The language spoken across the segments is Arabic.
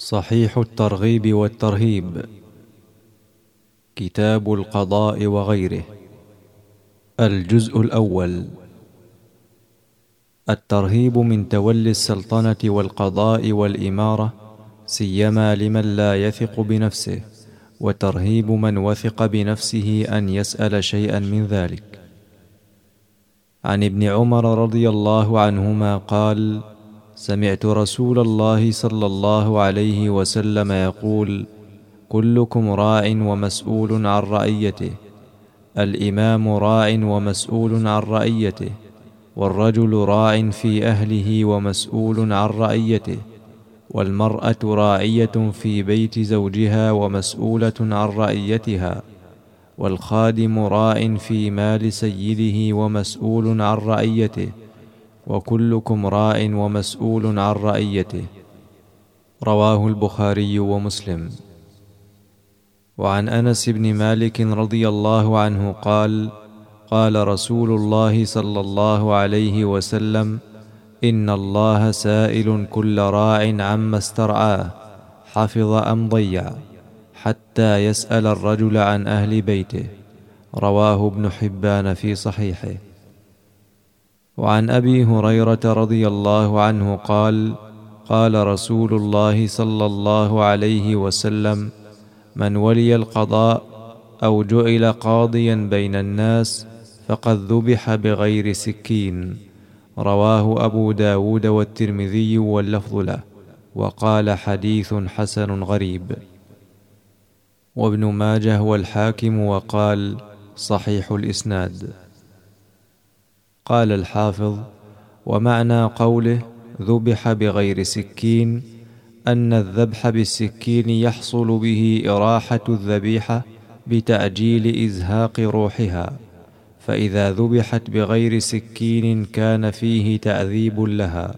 صحيح الترغيب والترهيب، كتاب القضاء وغيره. الجزء الأول. الترهيب من تولي السلطنة والقضاء والإمارة، سيما لمن لا يثق بنفسه، وترهيب من وثق بنفسه أن يسأل شيئا من ذلك. عن ابن عمر رضي الله عنهما قال: سمعت رسول الله صلى الله عليه وسلم يقول: كلكم راع ومسؤول عن رعيته، الإمام راع ومسؤول عن رعيته، والرجل راع في أهله ومسؤول عن رعيته، والمرأة راعية في بيت زوجها ومسؤولة عن رعيتها، والخادم راع في مال سيده ومسؤول عن رعيته، وكلكم راع ومسؤول عن رعيته. رواه البخاري ومسلم. وعن أنس بن مالك رضي الله عنه قال: قال رسول الله صلى الله عليه وسلم: إن الله سائل كل راع عما استرعاه، حفظ أم ضيع، حتى يسأل الرجل عن أهل بيته. رواه ابن حبان في صحيحه. وعن أبي هريرة رضي الله عنه قال: قال رسول الله صلى الله عليه وسلم: من ولي القضاء أو جعل قاضيا بين الناس فقد ذبح بغير سكين. رواه أبو داود والترمذي واللفظ له، وقال: حديث حسن غريب. وابن ماجه والحاكم وقال: صحيح الإسناد. قال الحافظ: ومعنى قوله ذبح بغير سكين أن الذبح بالسكين يحصل به إراحة الذبيحة بتعجيل إزهاق روحها، فإذا ذبحت بغير سكين كان فيه تعذيب لها.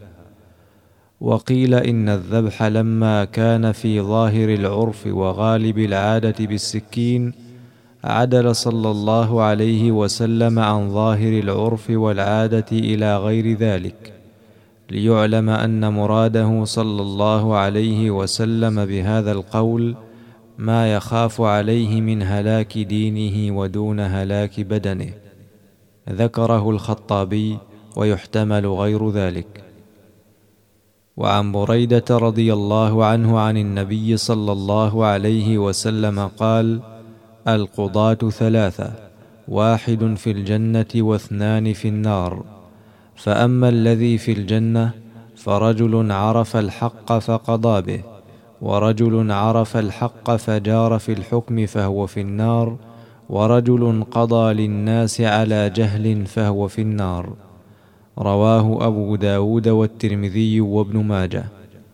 وقيل إن الذبح لما كان في ظاهر العرف وغالب العادة بالسكين، عدل صلى الله عليه وسلم عن ظاهر العرف والعادة إلى غير ذلك، ليعلم أن مراده صلى الله عليه وسلم بهذا القول ما يخاف عليه من هلاك دينه ودون هلاك بدنه. ذكره الخطابي، ويحتمل غير ذلك. وعن بريدة رضي الله عنه عن النبي صلى الله عليه وسلم قال: القضاة ثلاثة، واحد في الجنة واثنان في النار. فأما الذي في الجنة فرجل عرف الحق فقضى به، ورجل عرف الحق فجار في الحكم فهو في النار، ورجل قضى للناس على جهل فهو في النار. رواه أبو داود والترمذي وابن ماجه.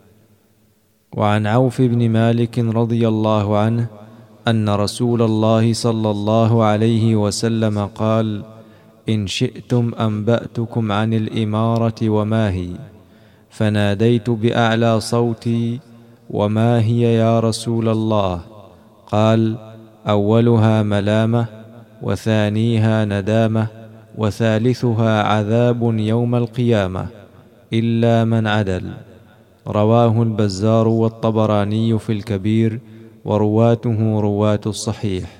وعن عوف بن مالك رضي الله عنه أن رسول الله صلى الله عليه وسلم قال: إن شئتم أنبأتكم عن الإمارة وما هي، فناديت بأعلى صوتي: وما هي يا رسول الله؟ قال: أولها ملامة، وثانيها ندامة، وثالثها عذاب يوم القيامة، إلا من عدل. رواه البزار والطبراني في الكبير، ورواته رواة الصحيح.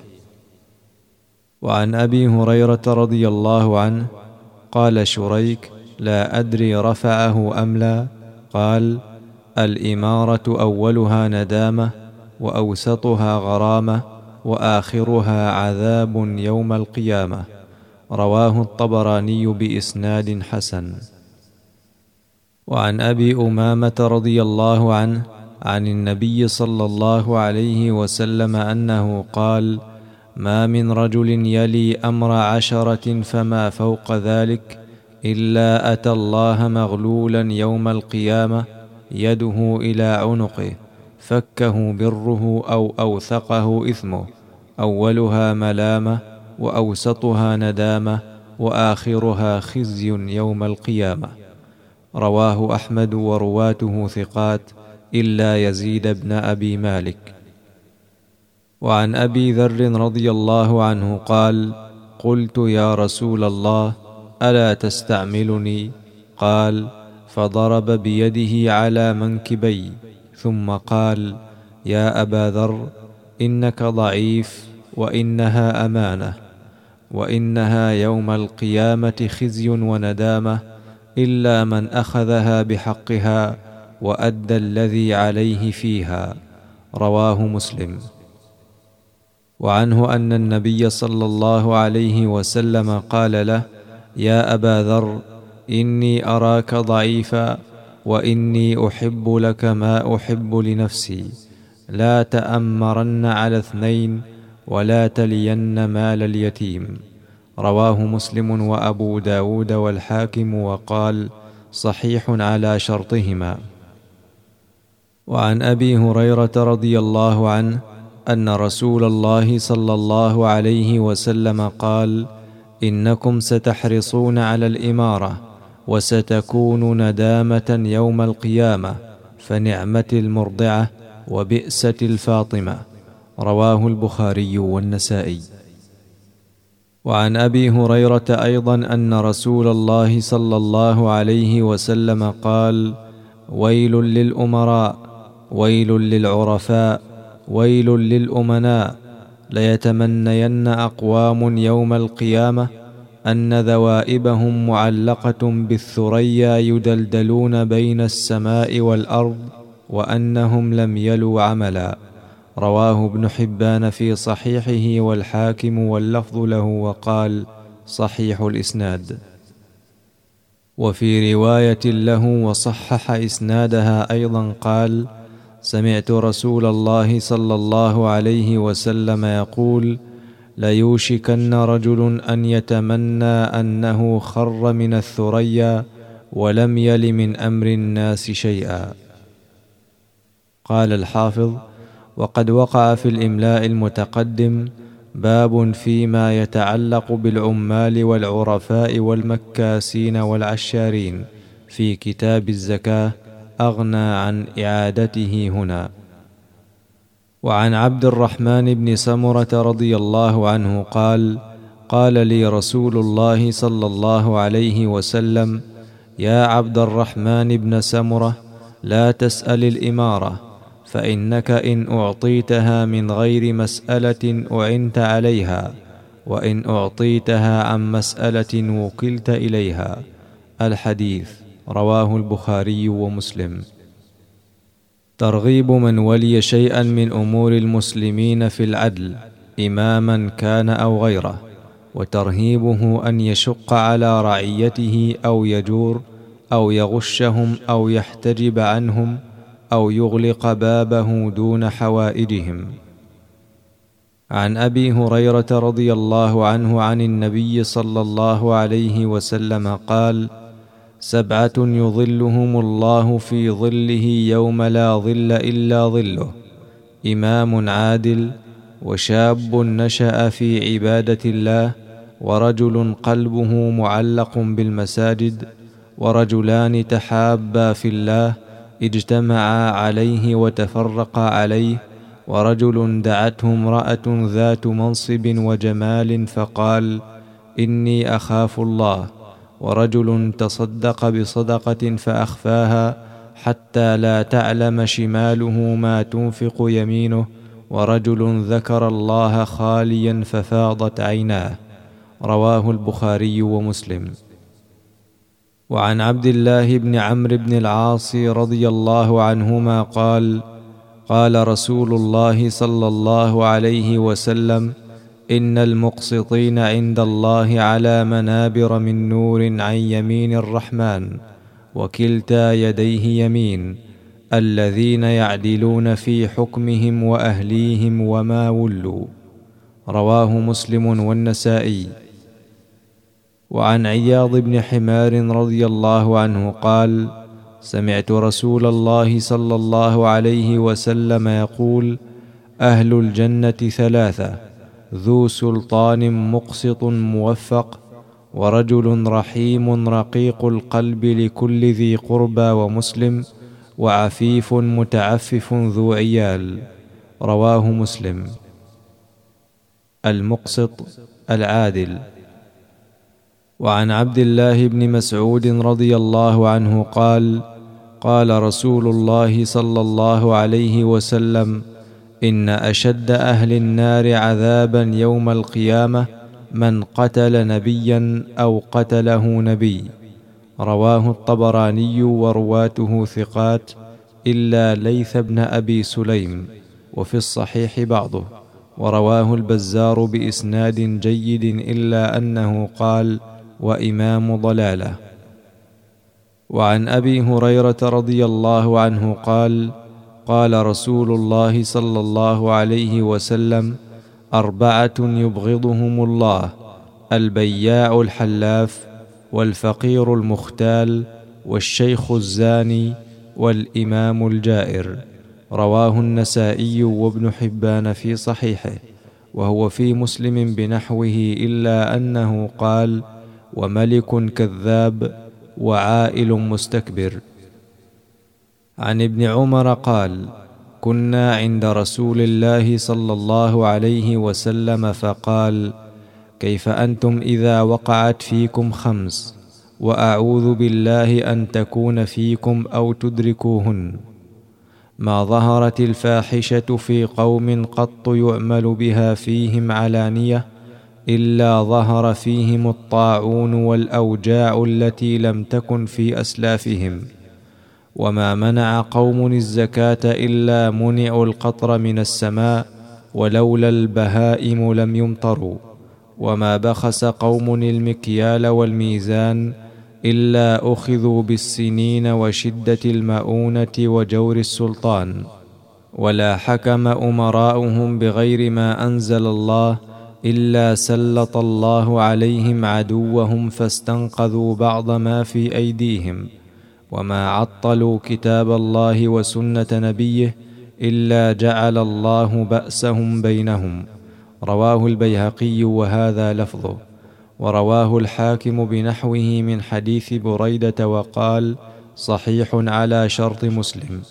وعن أبي هريرة رضي الله عنه قال شريك: لا أدري رفعه أم لا، قال: الإمارة أولها ندامة، وأوسطها غرامة، وآخرها عذاب يوم القيامة. رواه الطبراني بإسناد حسن. وعن أبي أمامة رضي الله عنه عن النبي صلى الله عليه وسلم أنه قال: ما من رجل يلي أمر 10 فما فوق ذلك إلا أتى الله مغلولا يوم القيامة، يده إلى عنقه، فكه بره أو أوثقه إثمه، أولها ملامة، وأوسطها ندامة، وآخرها خزي يوم القيامة. رواه أحمد ورواته ثقات إلا يزيد بن أبي مالك. وعن أبي ذر رضي الله عنه قال: قلت يا رسول الله ألا تستعملني؟ قال: فضرب بيده على منكبي، ثم قال: يا أبا ذر، إنك ضعيف، وإنها أمانة، وإنها يوم القيامة خزي وندامة، إلا من أخذها بحقها وأدى الذي عليه فيها. رواه مسلم. وعنه أن النبي صلى الله عليه وسلم قال له: يا أبا ذر، إني أراك ضعيفا، وإني أحب لك ما أحب لنفسي، لا تأمرن على اثنين، ولا تلين مال اليتيم. رواه مسلم وأبو داود والحاكم، وقال: صحيح على شرطهما. وعن أبي هريرة رضي الله عنه أن رسول الله صلى الله عليه وسلم قال: إنكم ستحرصون على الإمارة، وستكون ندامة يوم القيامة، فنعمة المرضعة وبئسة الفاطمة. رواه البخاري والنسائي. وعن أبي هريرة أيضا أن رسول الله صلى الله عليه وسلم قال: ويل للأمراء، ويل للعرفاء، ويل للأمناء، ليتمنين أقوام يوم القيامة أن ذوائبهم معلقة بالثريا يدلدلون بين السماء والأرض، وأنهم لم يلوا عملا. رواه ابن حبان في صحيحه والحاكم واللفظ له، وقال: صحيح الإسناد. وفي رواية له وصحح إسنادها أيضا قال: سمعت رسول الله صلى الله عليه وسلم يقول: ليوشكن رجل أن يتمنى أنه خر من الثريا ولم يل من أمر الناس شيئا. قال الحافظ: وقد وقع في الإملاء المتقدم باب فيما يتعلق بالعمال والعرفاء والمكاسين والعشارين في كتاب الزكاة، أغنى عن إعادته هنا. وعن عبد الرحمن بن سمرة رضي الله عنه قال: قال لي رسول الله صلى الله عليه وسلم: يا عبد الرحمن بن سمرة، لا تسأل الإمارة، فإنك إن أعطيتها من غير مسألة أعنت عليها، وإن أعطيتها عن مسألة وكلت إليها. الحديث. رواه البخاري ومسلم. ترغيب من ولي شيئا من أمور المسلمين في العدل، إماما كان أو غيره، وترهيبه أن يشق على رعيته أو يجور أو يغشهم أو يحتجب عنهم أو يغلق بابه دون حوائجهم. عن أبي هريرة رضي الله عنه عن النبي صلى الله عليه وسلم قال: 7 يظلهم الله في ظله يوم لا ظل إلا ظله: إمام عادل، وشاب نشأ في عبادة الله، ورجل قلبه معلق بالمساجد، ورجلان تحابا في الله اجتمعا عليه وتفرقا عليه، ورجل دعته امرأة ذات منصب وجمال فقال: إني أخاف الله، ورجل تصدق بصدقة فأخفاها حتى لا تعلم شماله ما تنفق يمينه، ورجل ذكر الله خاليا ففاضت عيناه. رواه البخاري ومسلم. وعن عبد الله بن عمرو بن العاص رضي الله عنهما قال: قال رسول الله صلى الله عليه وسلم: إن المقسطين عند الله على منابر من نور عن يمين الرحمن، وكلتا يديه يمين، الذين يعدلون في حكمهم وأهليهم وما ولوا. رواه مسلم والنسائي. وعن عياض بن حمار رضي الله عنه قال: سمعت رسول الله صلى الله عليه وسلم يقول: أهل الجنة 3: ذو سلطان مقسط موفق، ورجل رحيم رقيق القلب لكل ذي قربى ومسلم، وعفيف متعفف ذو عيال. رواه مسلم. المقسط العادل. وعن عبد الله بن مسعود رضي الله عنه قال: قال رسول الله صلى الله عليه وسلم: إن أشد أهل النار عذابا يوم القيامة من قتل نبيا أو قتله نبي. رواه الطبراني ورواته ثقات إلا ليث بن أبي سليم، وفي الصحيح بعضه، ورواه البزار بإسناد جيد إلا أنه قال: وإمام ضلالة. وعن أبي هريرة رضي الله عنه قال: قال رسول الله صلى الله عليه وسلم: 4 يبغضهم الله: البياع الحلاف، والفقير المختال، والشيخ الزاني، والإمام الجائر. رواه النسائي وابن حبان في صحيحه، وهو في مسلم بنحوه إلا أنه قال: وملك كذاب، وعائل مستكبر. عن ابن عمر قال: كنا عند رسول الله صلى الله عليه وسلم فقال: كيف أنتم إذا وقعت فيكم 5 وأعوذ بالله أن تكون فيكم أو تدركوهن؟ ما ظهرت الفاحشة في قوم قط يعمل بها فيهم علانية إلا ظهر فيهم الطاعون والأوجاع التي لم تكن في أسلافهم. وما منع قوم الزكاة إلا منعوا القطر من السماء، ولولا البهائم لم يمطروا. وما بخس قوم المكيال والميزان إلا أخذوا بالسنين وشدة المؤونة وجور السلطان. ولا حكم أمراؤهم بغير ما أنزل الله إلا سلط الله عليهم عدوهم فاستنقذوا بعض ما في أيديهم. وما عطلوا كتاب الله وسنة نبيه إلا جعل الله بأسهم بينهم. رواه البيهقي وهذا لفظه، ورواه الحاكم بنحوه من حديث بريدة وقال: صحيح على شرط مسلم.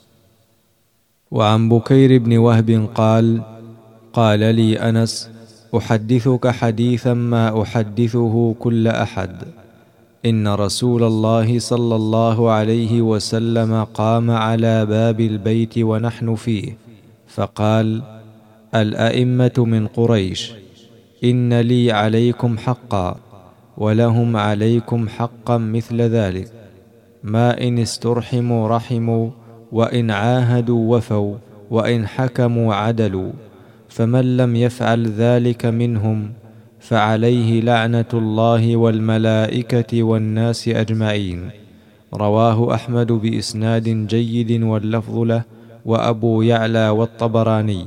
وعن بكير بن وهب قال: قال لي أنس: أحدثك حديثا ما أحدثه كل أحد. إن رسول الله صلى الله عليه وسلم قام على باب البيت ونحن فيه فقال: الأئمة من قريش، إن لي عليكم حقا ولهم عليكم حقا مثل ذلك، ما إن استرحموا رحموا، وإن عاهدوا وفوا، وإن حكموا عدلوا، فمن لم يفعل ذلك منهم فعليه لعنة الله والملائكة والناس أجمعين. رواه أحمد بإسناد جيد واللفظ له، وأبو يعلى والطبراني.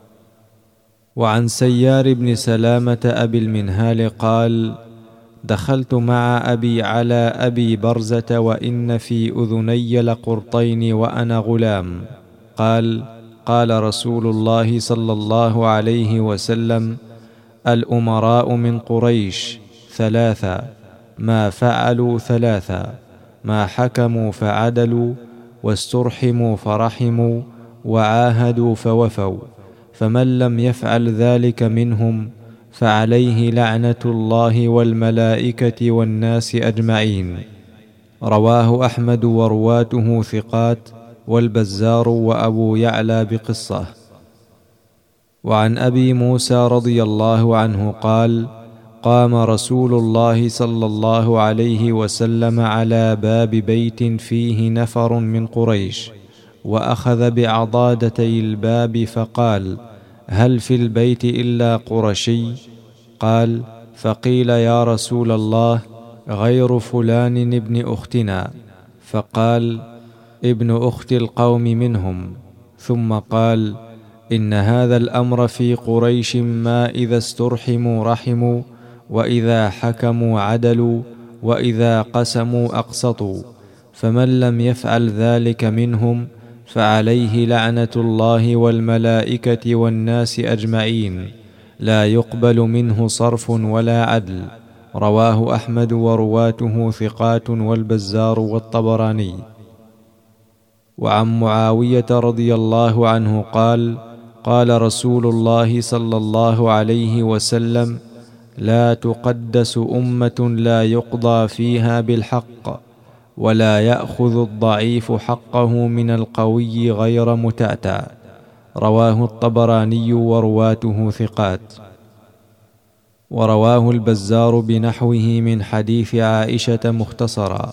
وعن سيار بن سلامة أبي المنهال قال: دخلت مع أبي على أبي برزة وإن في أذني لقرطين وأنا غلام. قال: قال رسول الله صلى الله عليه وسلم: الأمراء من قريش 3: ما فعلوا 3: ما حكموا فعدلوا، واسترحموا فرحموا، وعاهدوا فوفوا، فمن لم يفعل ذلك منهم فعليه لعنة الله والملائكة والناس أجمعين. رواه أحمد ورواته ثقات، والبزار وأبو يعلى بقصة. وعن أبي موسى رضي الله عنه قال: قام رسول الله صلى الله عليه وسلم على باب بيت فيه نفر من قريش، وأخذ بعضادتي الباب فقال: هل في البيت إلا قرشي؟ قال: فقيل: يا رسول الله، غير فلان ابن أختنا. فقال: ابن أخت القوم منهم. ثم قال: إن هذا الأمر في قريش ما إذا استرحموا رحموا، وإذا حكموا عدلوا، وإذا قسموا أقسطوا، فمن لم يفعل ذلك منهم فعليه لعنة الله والملائكة والناس أجمعين، لا يقبل منه صرف ولا عدل. رواه أحمد ورواته ثقات، والبزار والطبراني. وعن معاوية رضي الله عنه قال: قال رسول الله صلى الله عليه وسلم: لا تقدس أمة لا يقضى فيها بالحق، ولا يأخذ الضعيف حقه من القوي غير متأتع. رواه الطبراني ورواته ثقات. ورواه البزار بنحوه من حديث عائشة مختصرا،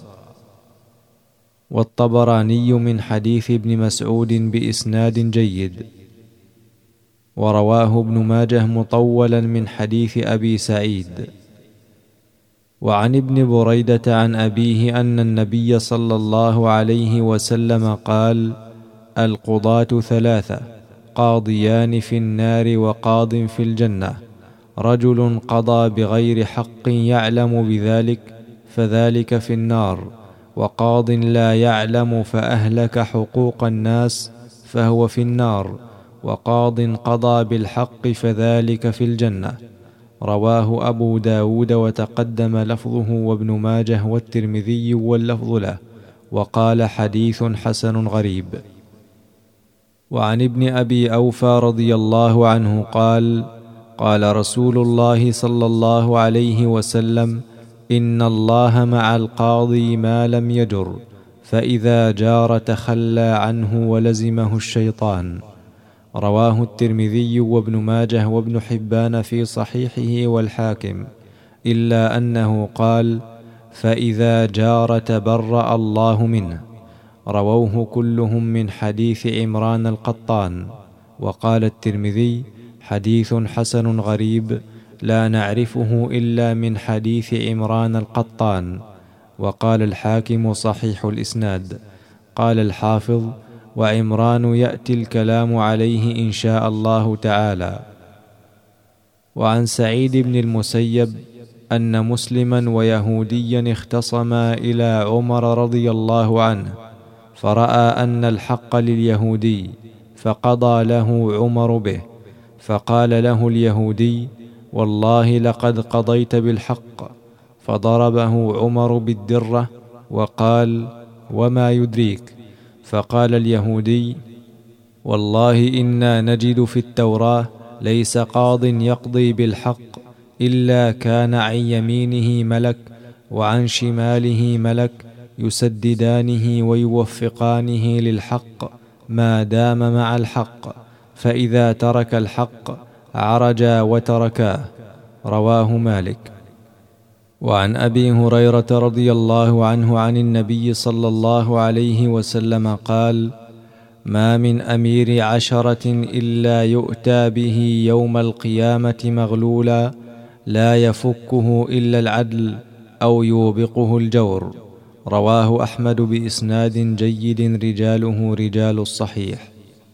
والطبراني من حديث ابن مسعود بإسناد جيد. ورواه ابن ماجه مطولا من حديث أبي سعيد. وعن ابن بريدة عن أبيه أن النبي صلى الله عليه وسلم قال: القضاة ثلاثة، قاضيان في النار وقاض في الجنة، رجل قضى بغير حق يعلم بذلك فذلك في النار، وقاض لا يعلم فأهلك حقوق الناس فهو في النار، وقاض قضى بالحق فذلك في الجنة. رواه أبو داود وتقدم لفظه، وابن ماجه والترمذي واللفظ له، وقال حديث حسن غريب. وعن ابن أبي أوفى رضي الله عنه قال: قال رسول الله صلى الله عليه وسلم: إن الله مع القاضي ما لم يجر، فإذا جار تخلى عنه ولزمه الشيطان. رواه الترمذي وابن ماجه وابن حبان في صحيحه والحاكم، إلا أنه قال: فإذا جار تبرأ الله منه. رووه كلهم من حديث عمران القطان. وقال الترمذي: حديث حسن غريب لا نعرفه إلا من حديث عمران القطان. وقال الحاكم: صحيح الإسناد. قال الحافظ: وعمران يأتي الكلام عليه إن شاء الله تعالى. وعن سعيد بن المسيب أن مسلما ويهوديا اختصما إلى عمر رضي الله عنه، فرأى أن الحق لليهودي فقضى له عمر به، فقال له اليهودي: والله لقد قضيت بالحق. فضربه عمر بالدرة وقال: وما يدريك؟ فقال اليهودي: والله إنا نجد في التوراة ليس قاض يقضي بالحق إلا كان عن يمينه ملك وعن شماله ملك يسددانه ويوفقانه للحق ما دام مع الحق، فإذا ترك الحق عرجا وتركاه. رواه مالك. وعن أبي هريرة رضي الله عنه عن النبي صلى الله عليه وسلم قال: ما من أمير 10 إلا يؤتى به يوم القيامة مغلولا لا يفكه إلا العدل أو يوبقه الجور. رواه أحمد بإسناد جيد رجاله رجال الصحيح.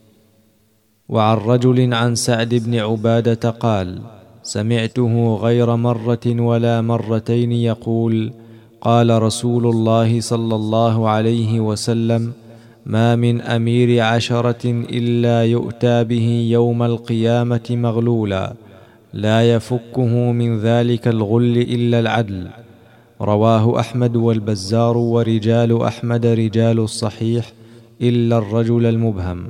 وعن رجل عن سعد بن عبادة قال: سمعته غير مرة ولا مرتين يقول: قال رسول الله صلى الله عليه وسلم: ما من أمير 10 إلا يؤتى به يوم القيامة مغلولا لا يفكه من ذلك الغل إلا العدل. رواه أحمد والبزار ورجال أحمد رجال الصحيح إلا الرجل المبهم.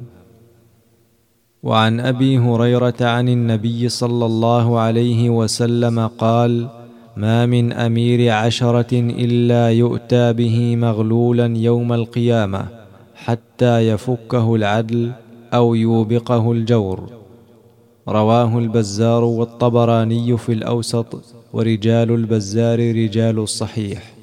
وعن أبي هريرة عن النبي صلى الله عليه وسلم قال: ما من أمير 10 إلا يؤتى به مغلولا يوم القيامة حتى يفكه العدل أو يوبقه الجور. رواه البزار والطبراني في الأوسط، ورجال البزار رجال الصحيح.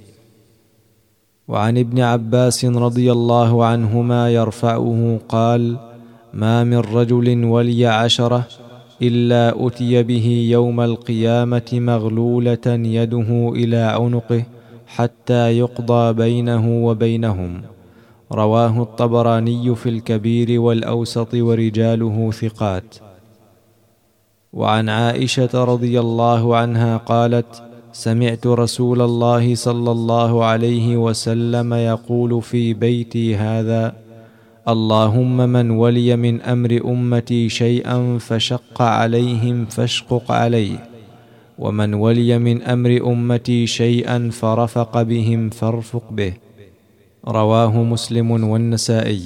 وعن ابن عباس رضي الله عنهما يرفعه قال: ما من رجل ولي 10 إلا أتي به يوم القيامة مغلولة يده إلى عنقه حتى يقضى بينه وبينهم. رواه الطبراني في الكبير والأوسط ورجاله ثقات. وعن عائشة رضي الله عنها قالت: سمعت رسول الله صلى الله عليه وسلم يقول في بيتي هذا: اللهم من ولي من أمر أمتي شيئا فشق عليهم فاشقق عليه، ومن ولي من أمر أمتي شيئا فرفق بهم فارفق به. رواه مسلم والنسائي.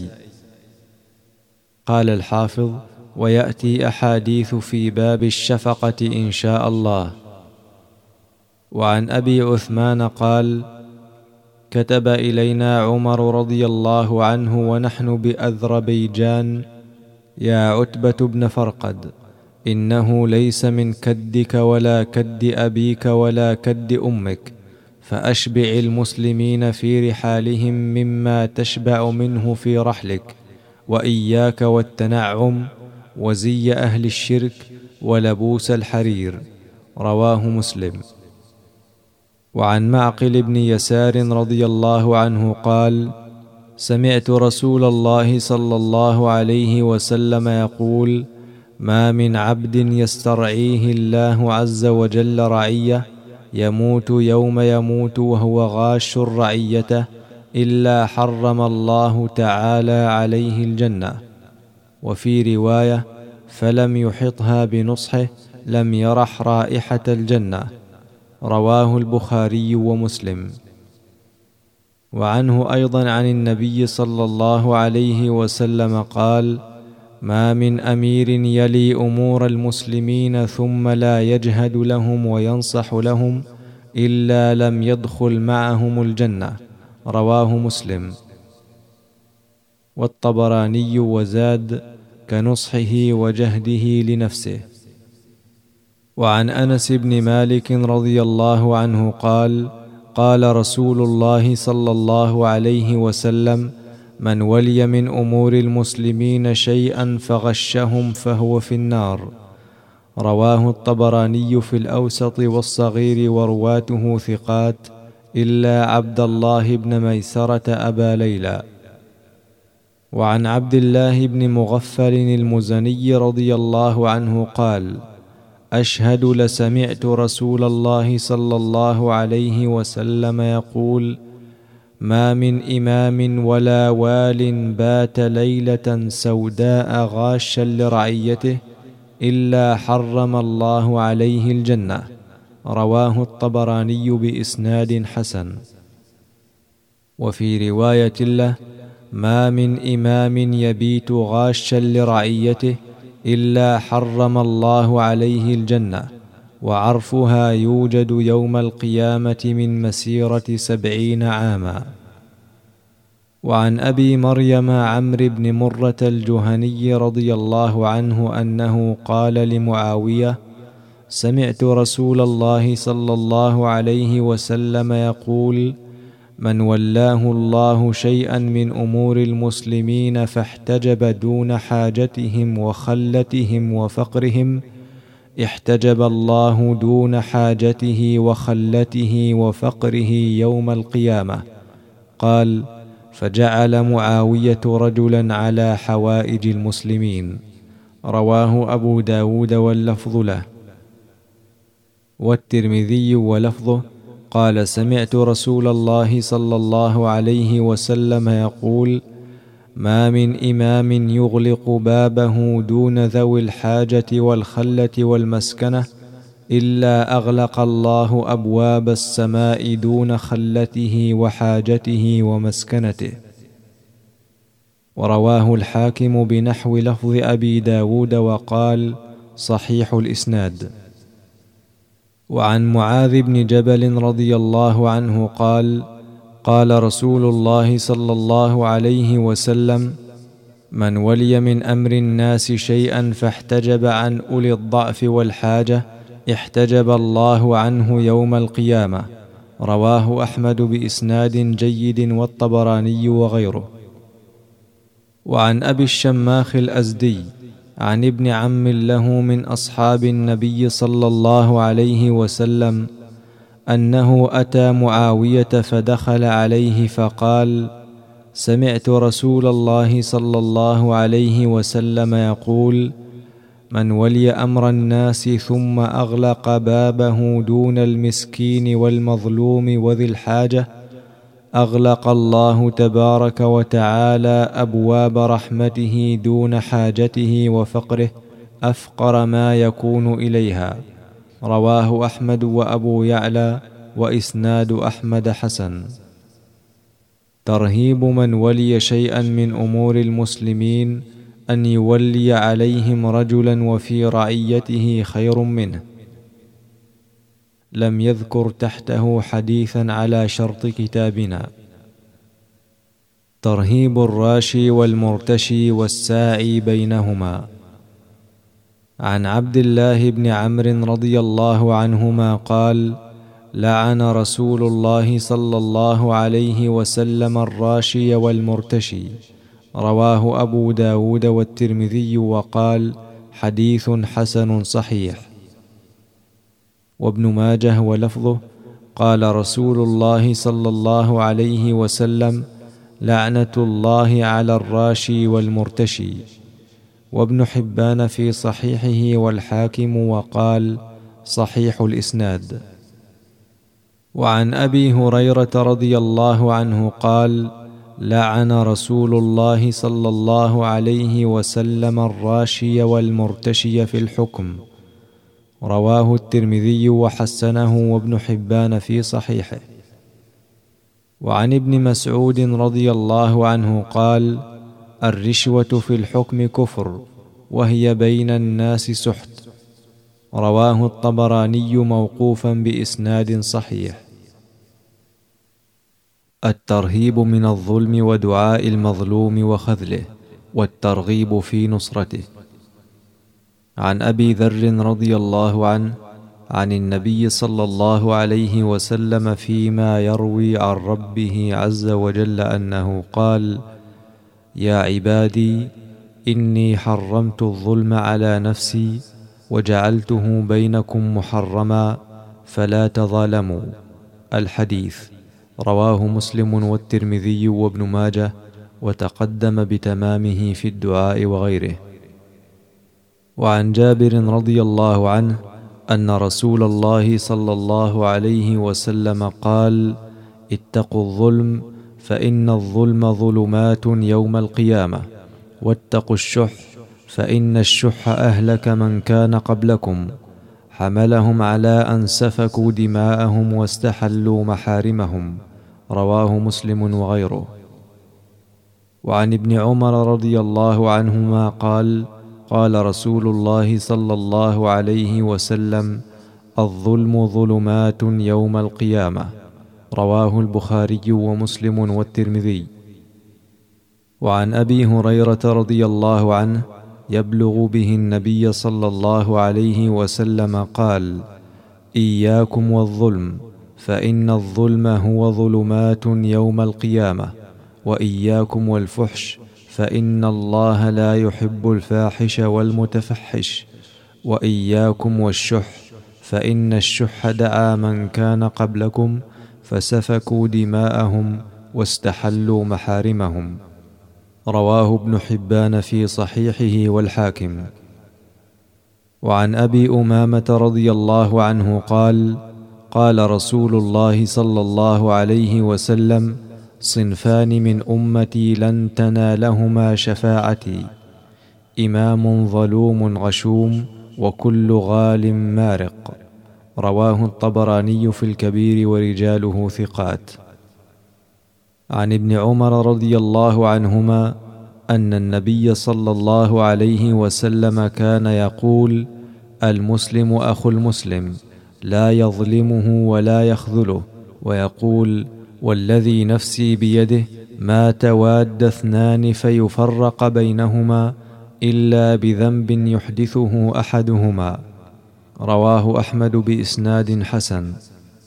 قال الحافظ: ويأتي أحاديث في باب الشفقة إن شاء الله. وعن أبي عثمان قال: كتب إلينا عمر رضي الله عنه ونحن بأذربيجان: يا عتبة بن فرقد، إنه ليس من كدك ولا كد أبيك ولا كد أمك، فأشبع المسلمين في رحالهم مما تشبع منه في رحلك، وإياك والتنعم وزي أهل الشرك ولبوس الحرير. رواه مسلم. وعن معقل بن يسار رضي الله عنه قال: سمعت رسول الله صلى الله عليه وسلم يقول: ما من عبد يسترعيه الله عز وجل رعية يموت يوم يموت وهو غاش رعيته إلا حرم الله تعالى عليه الجنة. وفي رواية: فلم يحطها بنصحه لم يرح رائحة الجنة. رواه البخاري ومسلم. وعنه أيضا عن النبي صلى الله عليه وسلم قال: ما من أمير يلي أمور المسلمين ثم لا يجهد لهم وينصح لهم إلا لم يدخل معهم الجنة. رواه مسلم. والطبراني وزاد: كنصحه وجهده لنفسه. وعن أنس بن مالك رضي الله عنه قال: قال رسول الله صلى الله عليه وسلم: من ولي من أمور المسلمين شيئا فغشهم فهو في النار. رواه الطبراني في الأوسط والصغير ورواته ثقات إلا عبد الله بن ميسرة أبا ليلى. وعن عبد الله بن مغفل المزني رضي الله عنه قال: أشهد لسمعت رسول الله صلى الله عليه وسلم يقول: ما من إمام ولا وال بات ليلة سوداء غاشا لرعيته إلا حرم الله عليه الجنة. رواه الطبراني بإسناد حسن. وفي رواية له: ما من إمام يبيت غاشا لرعيته إلا حرم الله عليه الجنة، وعرفها يوجد يوم القيامة من مسيرة 70 عاما. وعن أبي مريم عمرو بن مرة الجهني رضي الله عنه أنه قال لمعاوية: سمعت رسول الله صلى الله عليه وسلم يقول: من ولاه الله شيئا من أمور المسلمين فاحتجب دون حاجتهم وخلتهم وفقرهم احتجب الله دون حاجته وخلته وفقره يوم القيامة. قال: فجعل معاوية رجلا على حوائج المسلمين. رواه أبو داود واللفظ له. والترمذي ولفظه قال: سمعت رسول الله صلى الله عليه وسلم يقول: ما من إمام يغلق بابه دون ذوي الحاجة والخلة والمسكنة إلا أغلق الله أبواب السماء دون خلته وحاجته ومسكنته. ورواه الحاكم بنحو لفظ أبي داود وقال: صحيح الإسناد. وعن معاذ بن جبل رضي الله عنه قال: قال رسول الله صلى الله عليه وسلم: من ولي من أمر الناس شيئا فاحتجب عن أولي الضعف والحاجة احتجب الله عنه يوم القيامة. رواه أحمد بإسناد جيد والطبراني وغيره. وعن أبي الشماخ الأزدي عن ابن عم له من أصحاب النبي صلى الله عليه وسلم أنه أتى معاوية فدخل عليه فقال: سمعت رسول الله صلى الله عليه وسلم يقول: من ولي أمر الناس ثم أغلق بابه دون المسكين والمظلوم وذي الحاجة أغلق الله تبارك وتعالى أبواب رحمته دون حاجته وفقره أفقر ما يكون إليها. رواه أحمد وأبو يعلى وإسناد أحمد حسن. ترهيب من ولي شيئا من أمور المسلمين أن يولي عليهم رجلا وفي رعيته خير منه. لم يذكر تحته حديثا على شرط كتابنا. ترهيب الراشي والمرتشي والساعي بينهما. عن عبد الله بن عمرو رضي الله عنهما قال: لعن رسول الله صلى الله عليه وسلم الراشي والمرتشي. رواه أبو داود والترمذي وقال: حديث حسن صحيح. وابن ماجه ولفظه: قال رسول الله صلى الله عليه وسلم: لعنة الله على الراشي والمرتشي. وابن حبان في صحيحه والحاكم وقال: صحيح الإسناد. وعن أبي هريرة رضي الله عنه قال: لعن رسول الله صلى الله عليه وسلم الراشي والمرتشي في الحكم. رواه الترمذي وحسنه وابن حبان في صحيحه. وعن ابن مسعود رضي الله عنه قال: الرشوة في الحكم كفر، وهي بين الناس سحت. رواه الطبراني موقوفا بإسناد صحيح. الترهيب من الظلم ودعاء المظلوم وخذله، والترغيب في نصرته. عن أبي ذر رضي الله عنه عن النبي صلى الله عليه وسلم فيما يروي عن ربه عز وجل أنه قال: يا عبادي إني حرمت الظلم على نفسي وجعلته بينكم محرما فلا تظالموا. الحديث. رواه مسلم والترمذي وابن ماجه، وتقدم بتمامه في الدعاء وغيره. وعن جابر رضي الله عنه أن رسول الله صلى الله عليه وسلم قال: اتقوا الظلم فإن الظلم ظلمات يوم القيامة، واتقوا الشح فإن الشح أهلك من كان قبلكم، حملهم على أن سفكوا دماءهم واستحلوا محارمهم. رواه مسلم وغيره. وعن ابن عمر رضي الله عنهما قال: قال رسول الله صلى الله عليه وسلم: الظلم ظلمات يوم القيامة. رواه البخاري ومسلم والترمذي. وعن أبي هريرة رضي الله عنه يبلغ به النبي صلى الله عليه وسلم قال: إياكم والظلم فإن الظلم هو ظلمات يوم القيامة، وإياكم والفحش فإن الله لا يحب الفاحش والمتفحش، وإياكم والشح فإن الشح دعا من كان قبلكم فسفكوا دماءهم واستحلوا محارمهم. رواه ابن حبان في صحيحه والحاكم. وعن أبي أمامة رضي الله عنه قال: قال رسول الله صلى الله عليه وسلم: صنفان من أمتي لن تنالهما شفاعتي: إمام ظلوم غشوم، وكل غال مارق. رواه الطبراني في الكبير ورجاله ثقات. عن ابن عمر رضي الله عنهما أن النبي صلى الله عليه وسلم كان يقول: المسلم أخو المسلم لا يظلمه ولا يخذله، ويقول: والذي نفسي بيده ما تواد اثنان فيفرق بينهما إلا بذنب يحدثه أحدهما. رواه أحمد بإسناد حسن.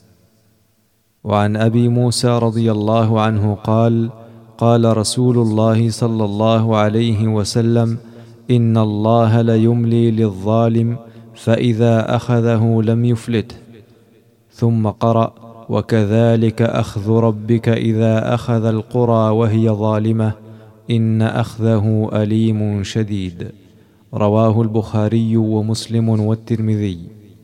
وعن أبي موسى رضي الله عنه قال: قال رسول الله صلى الله عليه وسلم: إن الله ليملي للظالم فإذا أخذه لم يفلته. ثم قرأ: وكذلك أخذ ربك إذا أخذ القرى وهي ظالمة إن أخذه أليم شديد. رواه البخاري ومسلم والترمذي.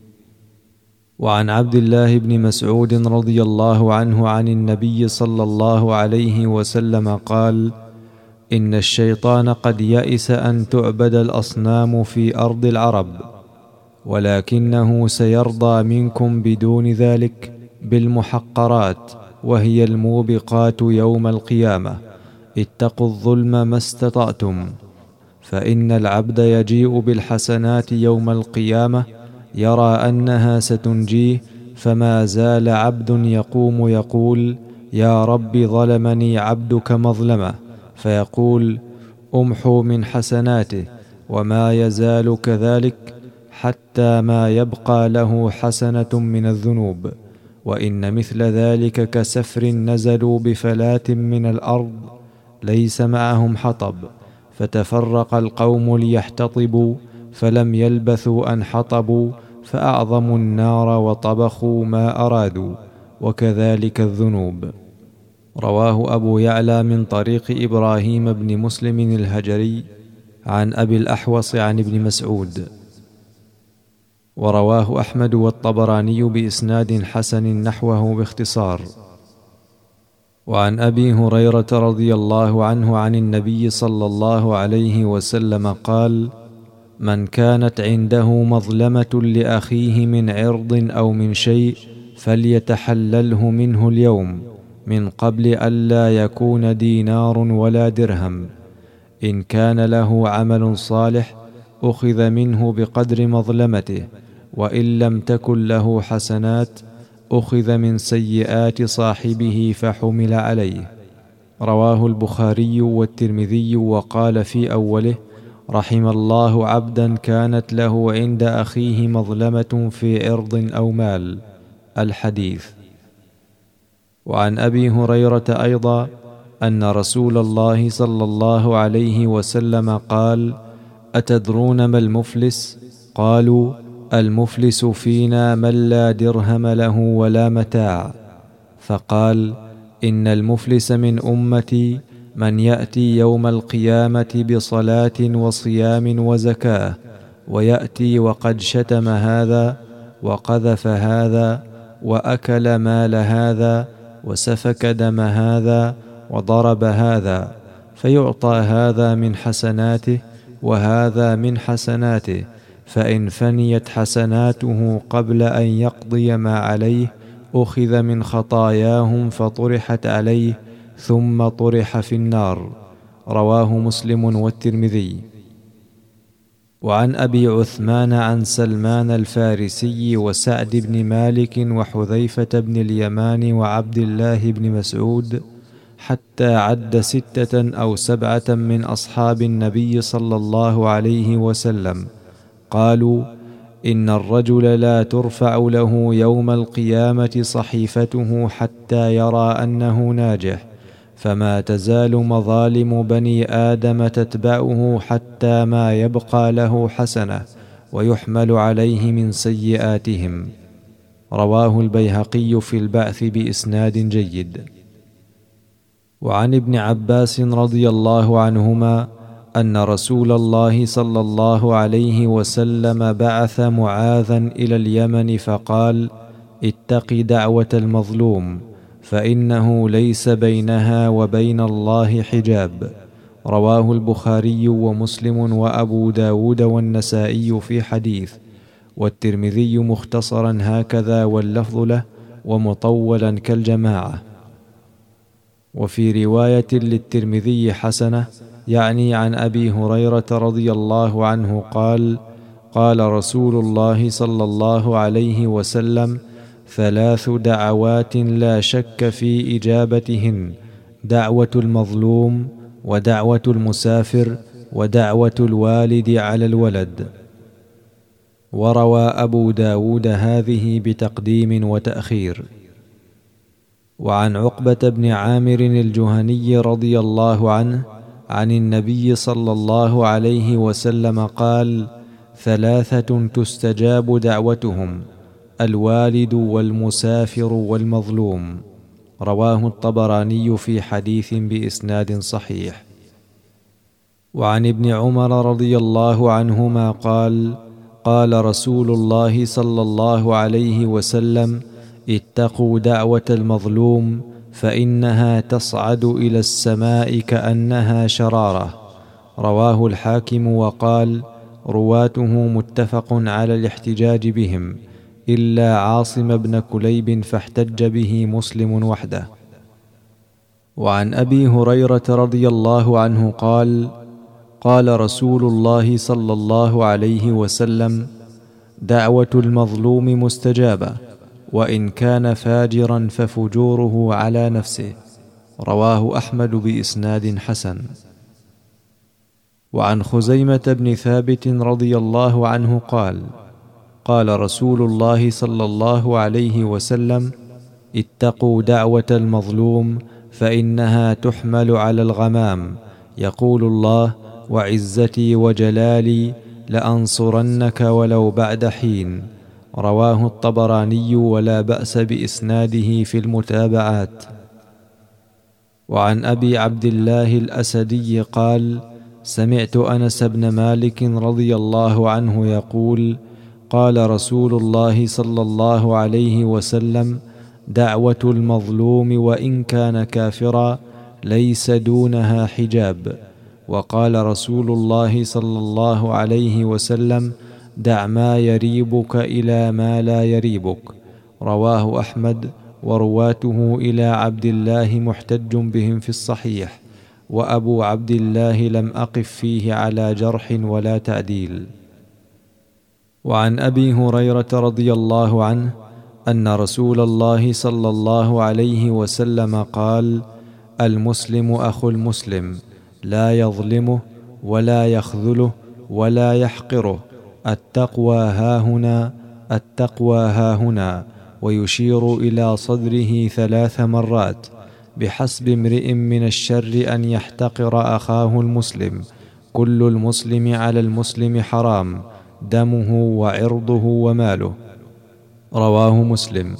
وعن عبد الله بن مسعود رضي الله عنه عن النبي صلى الله عليه وسلم قال: إن الشيطان قد يئس أن تعبد الأصنام في أرض العرب، ولكنه سيرضى منكم بدون ذلك بالمحقرات، وهي الموبقات يوم القيامة. اتقوا الظلم ما استطعتم، فإن العبد يجيء بالحسنات يوم القيامة يرى أنها ستنجيه، فما زال عبد يقوم يقول: يا رب ظلمني عبدك مظلمة، فيقول: امحوا من حسناته، وما يزال كذلك حتى ما يبقى له حسنة من الذنوب. وإن مثل ذلك كسفر نزلوا بفلاة من الأرض ليس معهم حطب، فتفرق القوم ليحتطبوا، فلم يلبثوا أن حطبوا، فأعظموا النار وطبخوا ما أرادوا، وكذلك الذنوب. رواه أبو يعلى من طريق إبراهيم بن مسلم الهجري عن أبي الأحوص عن ابن مسعود. ورواه أحمد والطبراني بإسناد حسن نحوه باختصار. وعن أبي هريرة رضي الله عنه عن النبي صلى الله عليه وسلم قال: من كانت عنده مظلمة لأخيه من عرض أو من شيء فليتحلله منه اليوم، من قبل ألا يكون دينار ولا درهم. إن كان له عمل صالح أخذ منه بقدر مظلمته، وإن لم تكن له حسنات أخذ من سيئات صاحبه فحمل عليه. رواه البخاري والترمذي، وقال في أوله: رحم الله عبدا كانت له عند أخيه مظلمة في عرض أو مال. الحديث. وعن أبي هريرة أيضا أن رسول الله صلى الله عليه وسلم قال: أتدرون ما المفلس؟ قالوا: المفلس فينا من لا درهم له ولا متاع. فقال: إن المفلس من أمتي من يأتي يوم القيامة بصلاة وصيام وزكاة، ويأتي وقد شتم هذا وقذف هذا وأكل مال هذا وسفك دم هذا وضرب هذا، فيعطى هذا من حسناته وهذا من حسناته، فإن فنيت حسناته قبل أن يقضي ما عليه أخذ من خطاياهم فطرحت عليه ثم طرح في النار. رواه مسلم والترمذي. وعن أبي عثمان عن سلمان الفارسي وسعد بن مالك وحذيفة بن اليمان وعبد الله بن مسعود حتى عد 6 أو 7 من أصحاب النبي صلى الله عليه وسلم قالوا: إن الرجل لا ترفع له يوم القيامة صحيفته حتى يرى أنه ناجح، فما تزال مظالم بني آدم تتبعه حتى ما يبقى له حسنة ويحمل عليه من سيئاتهم. رواه البيهقي في البعث بإسناد جيد. وعن ابن عباس رضي الله عنهما أن رسول الله صلى الله عليه وسلم بعث معاذا إلى اليمن فقال: اتق دعوة المظلوم، فإنه ليس بينها وبين الله حجاب. رواه البخاري ومسلم وأبو داود والنسائي في حديث، والترمذي مختصرا هكذا واللفظ له، ومطولا كالجماعة. وفي رواية للترمذي حسنة، يعني عن أبي هريرة رضي الله عنه قال: قال رسول الله صلى الله عليه وسلم: 3 دعوات لا شك في إجابتهن: دعوة المظلوم، ودعوة المسافر، ودعوة الوالد على الولد. وروى أبو داود هذه بتقديم وتأخير. وعن عقبة بن عامر الجهني رضي الله عنه عن النبي صلى الله عليه وسلم قال: 3 تستجاب دعوتهم: الوالد والمسافر والمظلوم. رواه الطبراني في حديث بإسناد صحيح. وعن ابن عمر رضي الله عنهما قال: قال رسول الله صلى الله عليه وسلم: اتقوا دعوة المظلوم، فإنها تصعد إلى السماء كأنها شرارة. رواه الحاكم، وقال: رواته متفق على الاحتجاج بهم إلا عاصم بن كليب، فاحتج به مسلم وحده. وعن أبي هريرة رضي الله عنه قال: قال رسول الله صلى الله عليه وسلم: دعوة المظلوم مستجابة، وإن كان فاجرا ففجوره على نفسه. رواه أحمد بإسناد حسن. وعن خزيمة بن ثابت رضي الله عنه قال: قال رسول الله صلى الله عليه وسلم: اتقوا دعوة المظلوم فإنها تحمل على الغمام، يقول الله: وعزتي وجلالي لأنصرنك ولو بعد حين. رواه الطبراني ولا بأس بإسناده في المتابعات. وعن أبي عبد الله الأسدي قال: سمعت أنس بن مالك رضي الله عنه يقول: قال رسول الله صلى الله عليه وسلم: دعوة المظلوم وإن كان كافرا ليس دونها حجاب. وقال رسول الله صلى الله عليه وسلم: دع ما يريبك إلى ما لا يريبك. رواه أحمد، ورواته إلى عبد الله محتج بهم في الصحيح، وأبو عبد الله لم أقف فيه على جرح ولا تعديل. وعن أبي هريرة رضي الله عنه أن رسول الله صلى الله عليه وسلم قال: المسلم أخو المسلم، لا يظلمه ولا يخذله ولا يحقره، التقوى هاهنا، التقوى هاهنا، ويشير إلى صدره 3 مرات: بحسب امرئ من الشر أن يحتقر أخاه المسلم، كل المسلم على المسلم حرام، دمه وعرضه وماله. رواه مسلم.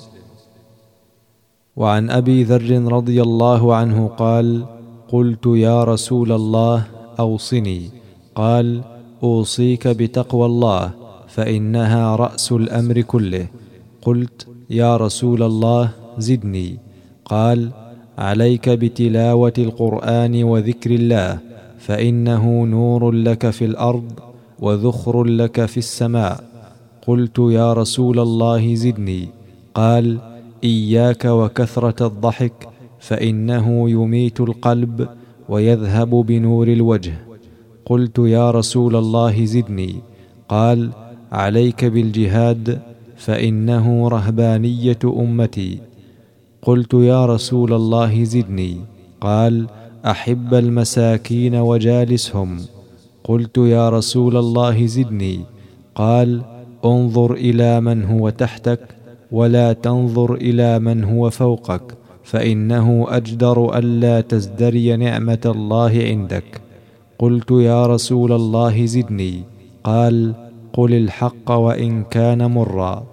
وعن أبي ذر رضي الله عنه قال: قلت يا رسول الله أوصني. قال: أوصيك بتقوى الله فإنها رأس الأمر كله. قلت: يا رسول الله زدني. قال: عليك بتلاوة القرآن وذكر الله، فإنه نور لك في الأرض وذخر لك في السماء. قلت: يا رسول الله زدني. قال: إياك وكثرة الضحك، فإنه يميت القلب ويذهب بنور الوجه. قلت: يا رسول الله زدني. قال: عليك بالجهاد، فإنه رهبانية أمتي. قلت: يا رسول الله زدني. قال: أحب المساكين وجالسهم. قلت: يا رسول الله زدني. قال: انظر إلى من هو تحتك ولا تنظر إلى من هو فوقك، فإنه أجدر ألا تزدري نعمة الله عندك. قلت: يا رسول الله زدني. قال: قل الحق وإن كان مرا.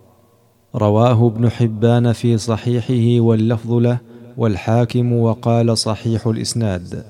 رواه ابن حبان في صحيحه واللفظ له، والحاكم وقال صحيح الإسناد.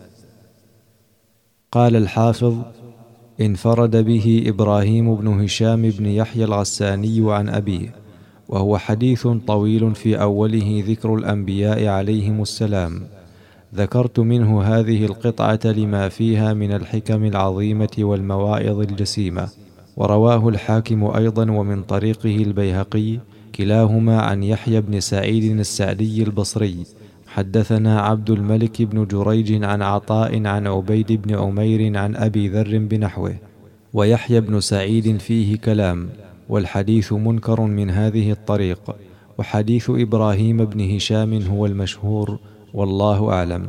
قال الحافظ: انفرد به إبراهيم بن هشام بن يحيى الغساني عن أبيه، وهو حديث طويل في أوله ذكر الأنبياء عليهم السلام. ذكرت منه هذه القطعة لما فيها من الحكم العظيمة والمواعظ الجسيمة. ورواه الحاكم أيضا ومن طريقه البيهقي، كلاهما عن يحيى بن سعيد السعدي البصري. حدثنا عبد الملك بن جريج عن عطاء عن عبيد بن عمير عن أبي ذر بنحوه. ويحيى بن سعيد فيه كلام، والحديث منكر من هذه الطريق، وحديث إبراهيم بن هشام هو المشهور، والله أعلم.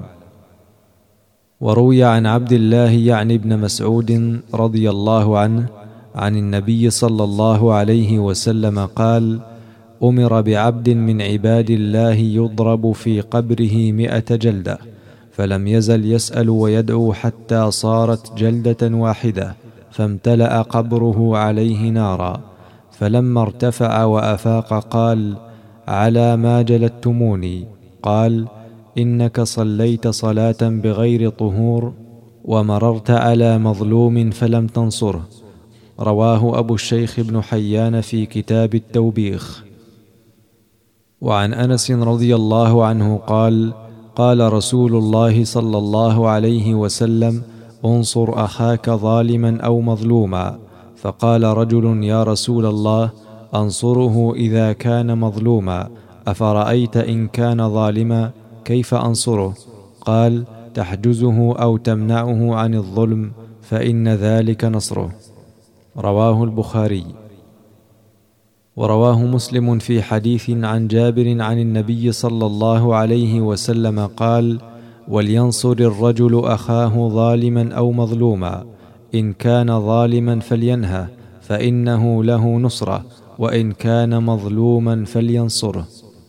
وروي عن عبد الله يعني ابن مسعود رضي الله عنه عن النبي صلى الله عليه وسلم قال: أمر بعبد من عباد الله يضرب في قبره 100 جلدة، فلم يزل يسأل ويدعو حتى صارت جلدة واحدة، فامتلأ قبره عليه نارا. فلما ارتفع وأفاق قال: على ما جلدتموني؟ قال: إنك صليت صلاة بغير طهور، ومررت على مظلوم فلم تنصره. رواه أبو الشيخ بن حيان في كتاب التوبيخ. وعن أنس رضي الله عنه قال: قال رسول الله صلى الله عليه وسلم: انصر أخاك ظالما أو مظلوما. فقال رجل: يا رسول الله، أنصره إذا كان مظلوما، أفرأيت إن كان ظالما كيف أنصره؟ قال: تحجزه أو تمنعه عن الظلم، فإن ذلك نصره. رواه البخاري. ورواه مسلم في حديث عن جابر عن النبي صلى الله عليه وسلم قال: ولينصر الرجل أخاه ظالما أو مظلوما، إن كان ظالما فلينهه فإنه له نصرة، وإن كان مظلوما فلينصره.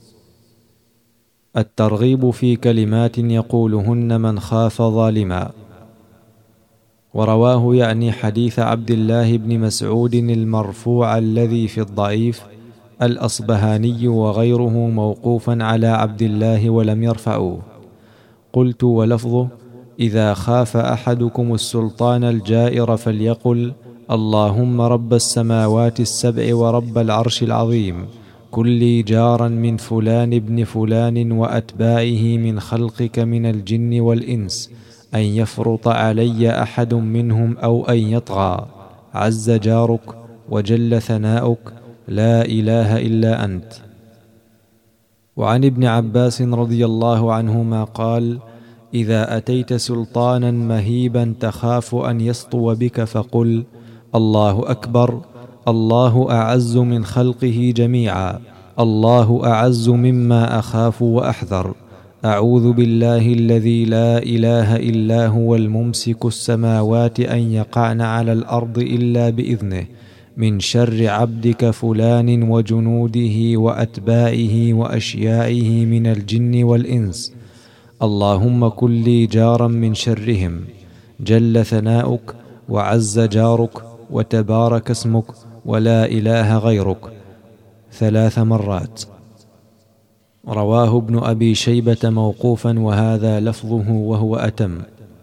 الترغيب في كلمات يقولهن من خاف ظالما. ورواه يعني حديث عبد الله بن مسعود المرفوع الذي في الضعيف الأصبهاني وغيره موقوفا على عبد الله ولم يرفعوه. قلت: ولفظه: إذا خاف أحدكم السلطان الجائر فليقل: اللهم رب السماوات السبع ورب العرش العظيم، كن لي جارا من فلان ابن فلان وأتباعه من خلقك من الجن والإنس، أن يفرط علي أحد منهم أو أن يطغى، عز جارك وجل ثناؤك، لا إله إلا أنت. وعن ابن عباس رضي الله عنهما قال: إذا أتيت سلطانا مهيبا تخاف أن يسطو بك فقل: الله أكبر، الله أعز من خلقه جميعا، الله أعز مما أخاف وأحذر، أعوذ بالله الذي لا إله إلا هو الممسك السماوات أن يقعن على الأرض إلا بإذنه، من شر عبدك فلان وجنوده وأتباعه وأشيائه من الجن والإنس، اللهم كن لي جارا من شرهم، جل ثناؤك وعز جارك وتبارك اسمك ولا إله غيرك، 3 مرات. رواه ابن أبي شيبة موقوفا وهذا لفظه وهو أتم.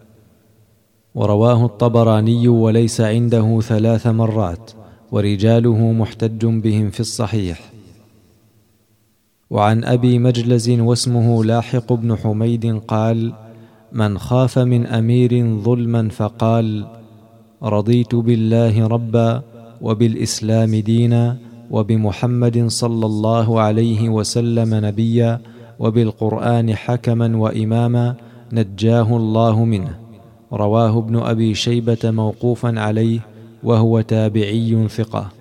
ورواه الطبراني وليس عنده 3 مرات، ورجاله محتج بهم في الصحيح. وعن أبي مجلز واسمه لاحق بن حميد قال: من خاف من أمير ظلما فقال: رضيت بالله ربا وبالإسلام دينا وبمحمد صلى الله عليه وسلم نبيا وبالقرآن حكما وإماما، نجاه الله منه. رواه ابن أبي شيبة موقوفا عليه وهو تابعي ثقة.